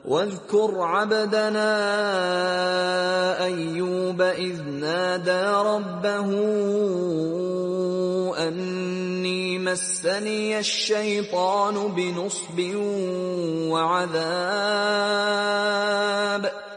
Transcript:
واذكر عبدنا أيوب إذ نادى ربه أني مسني الشيطان بنصب وعذاب